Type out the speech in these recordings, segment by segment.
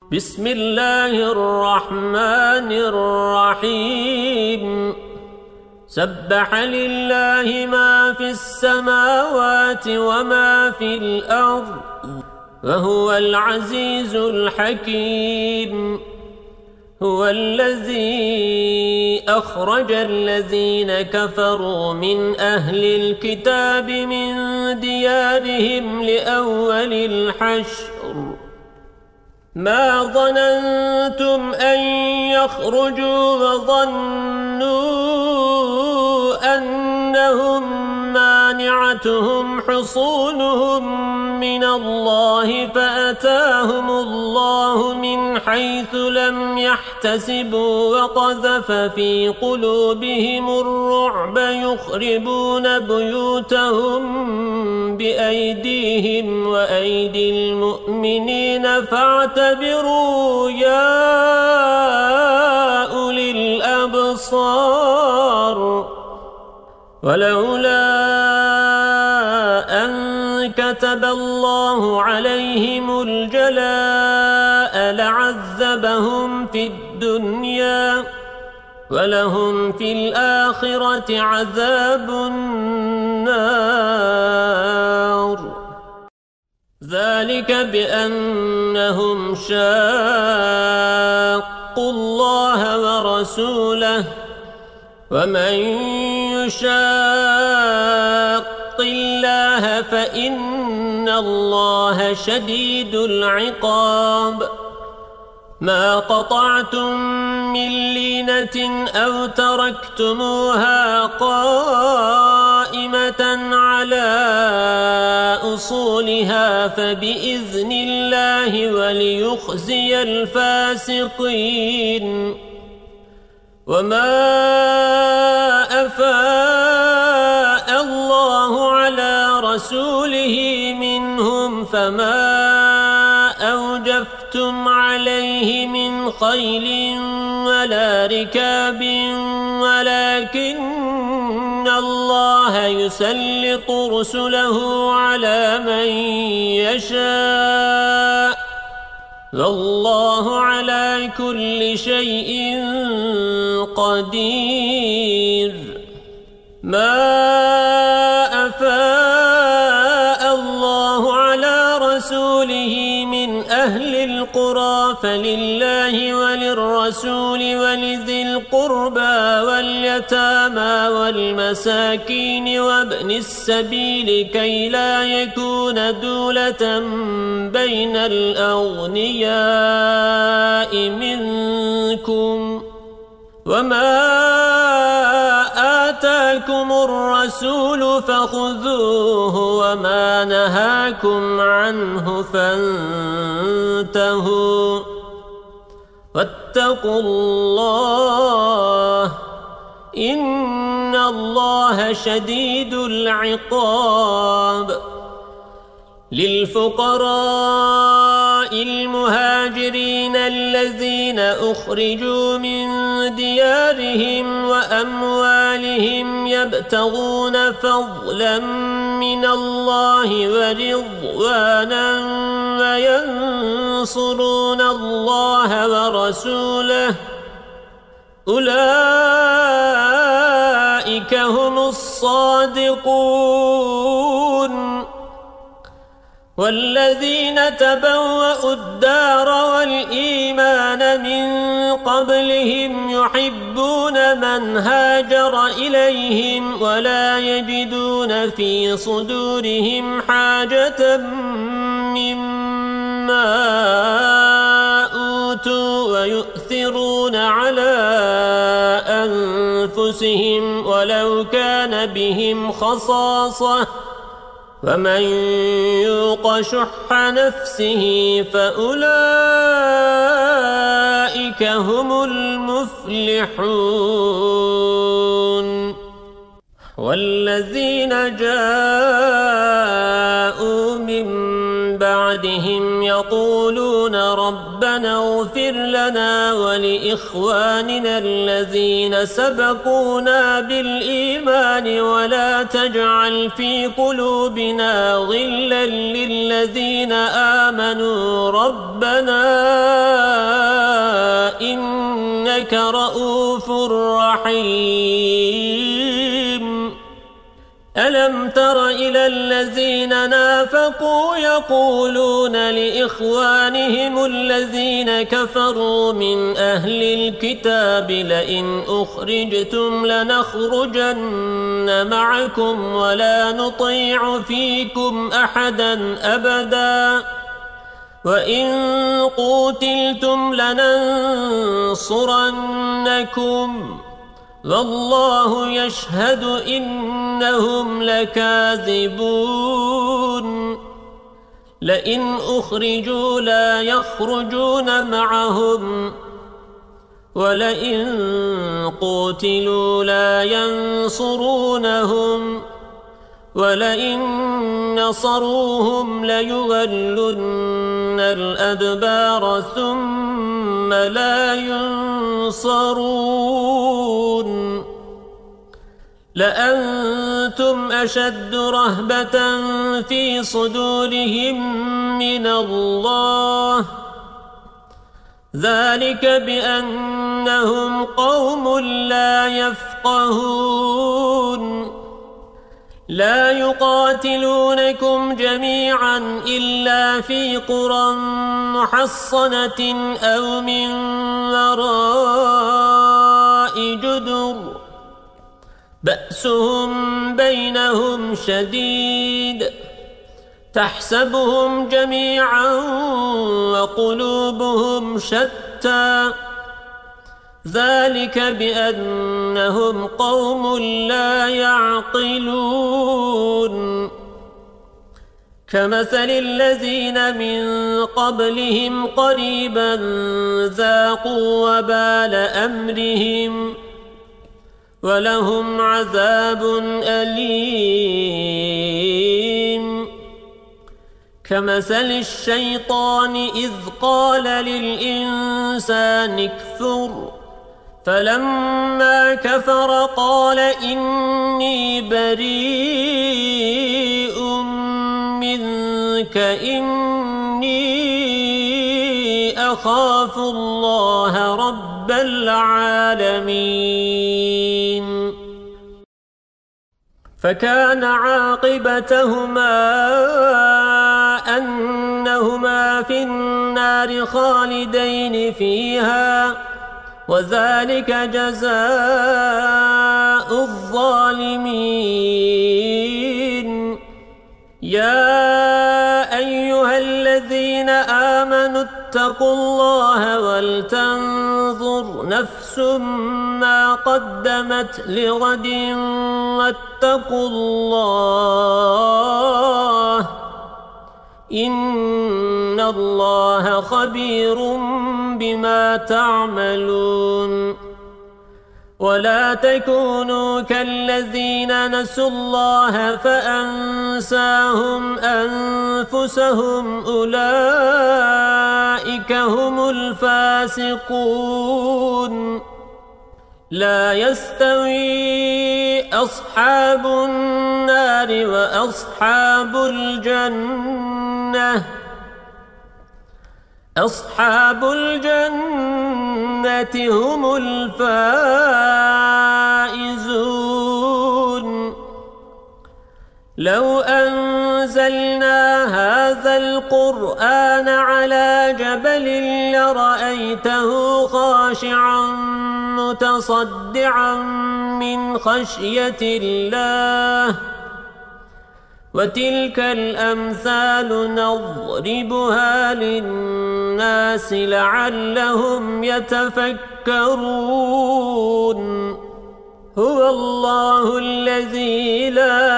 بسم الله الرحمن الرحيم سبح لله ما في السماوات وما في الأرض وهو العزيز الحكيم هو الذي أخرج الذين كفروا من أهل الكتاب من ديارهم لأول الحشر ما ظننتم أن يخرجوا وظنوا أنهم مانعتهم حصونهم من الله فأتاهم الله من حيث لم يحتسبوا وقذف في قلوبهم الرعب يخربون بيوتهم بأيديهم وأيدي المؤمنين فاعتبروا يا أولي الأبصار ولولا أن كتب الله عليهم الجلاء لعذبهم في الدنيا ولهم في الآخرة عذاب النار ذلك بأنهم شاقوا الله ورسوله ومن يشاق الله فإن الله شديد العقاب ما قطعتم من لينة أو تركتموها قائمة على أصولها فبإذن الله وليخزي الفاسقين وما أفاء الله على رسوله منهم فما أوجفتم عليه من خيل ولا ركاب ولكن الله يسلط رسله على من يشاء والله على كل شيء قدير ما أفاء الله على رسوله من أهل القرى فلله وللرسول ولذي القربى واليتامى والمساكين وابن السبيل كي لا يكون دولة بين الأغنياء منكم وما آتاكم الرسول فخذوه وما نهاكم عنه فانتهوا واتقوا الله إن الله شديد العقاب للفقراء المهاجرين الذين أخرجوا من ديارهم وأموالهم يبتغون فضلا من الله ورضوانا وينصرون الله ورسوله أولئك هم الصادقون والذين تبوأوا الدار والإيمان من قبلهم يحبون من هاجر إليهم ولا يجدون في صدورهم حاجة مما أوتوا ويؤثرون على أنفسهم ولو كان بهم خصاصة فمن يوق شح نفسه فأولئك هم المفلحون والذين جاءوا من بعدهم يقولون ربنا اغفر لنا ولإخواننا الذين سبقونا بالإيمان ولا تجعل في قلوبنا غلا للذين آمنوا ربنا إنك رؤوف رحيم ألم تر إلى الذين نافقوا يقولون لإخوانهم الذين كفروا من أهل الكتاب لئن أخرجتم لنخرجن معكم ولا نطيع فيكم أحدا أبدا وإن قوتلتم لننصرنكم والله يشهد إنهم لكاذبون لئن أخرجوا لا يخرجون معهم ولئن قوتلوا لا ينصرونهم ولئن نصروهم ليولن الأدبار ثم لا ينصرون لأنتم أشد رهبة في صدورهم من الله ذلك بأنهم قوم لا يفقهون لا يقاتلونكم جميعا إلا في قرى محصنة أو من وراء جدر بأسهم بينهم شديد تحسبهم جميعا وقلوبهم شتى ذلك بأنهم قوم لا يعقلون كمثل الذين من قبلهم قريبا ذاقوا وبال أمرهم ولهم عذاب أليم كمثل الشيطان إذ قال للإنسان اكفر فلما كفر قال إني بريء منك إني أخاف الله رب العالمين فكان عاقبتهما أنهما في النار خالدين فيها وذلك جزاء الظالمين يا أيها الذين آمنوا اتقوا الله ولتنظر نفس ما قدمت لغد واتقوا الله إن الله خبير بما تعملون ولا تكونوا كالذين نسوا الله فأنساهم أنفسهم أولئك هم الفاسقون لا يستوي أصحاب النار وأصحاب الجنة أصحاب الجنة هم الفائزون لو أنزلنا هذا القرآن على جبل لرأيته خاشعا متصدعا من خشية الله وتلك الأمثال نضربها للناس لعلهم يتفكرون هو الله الذي لا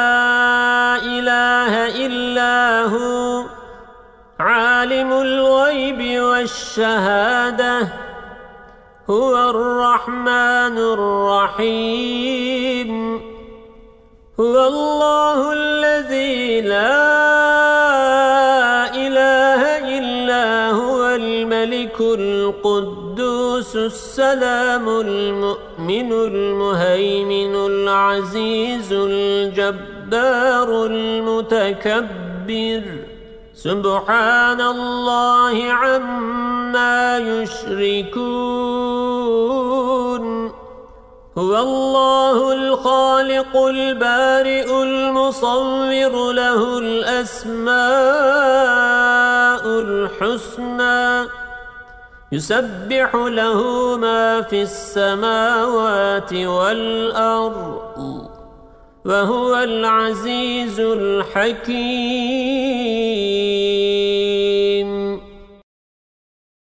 إله إلا هو عالم الغيب والشهادة هو الرحمن الرحيم هو الله الذي لا إله إلا هو الملك القدوس السلام المؤمن المهيمن العزيز الجبار المتكبر سبحان الله عما يشركون هو الله الخالق البارئ المصور له الأسماء الحسنى يسبح له ما في السماوات والأرض وهو العزيز الحكيم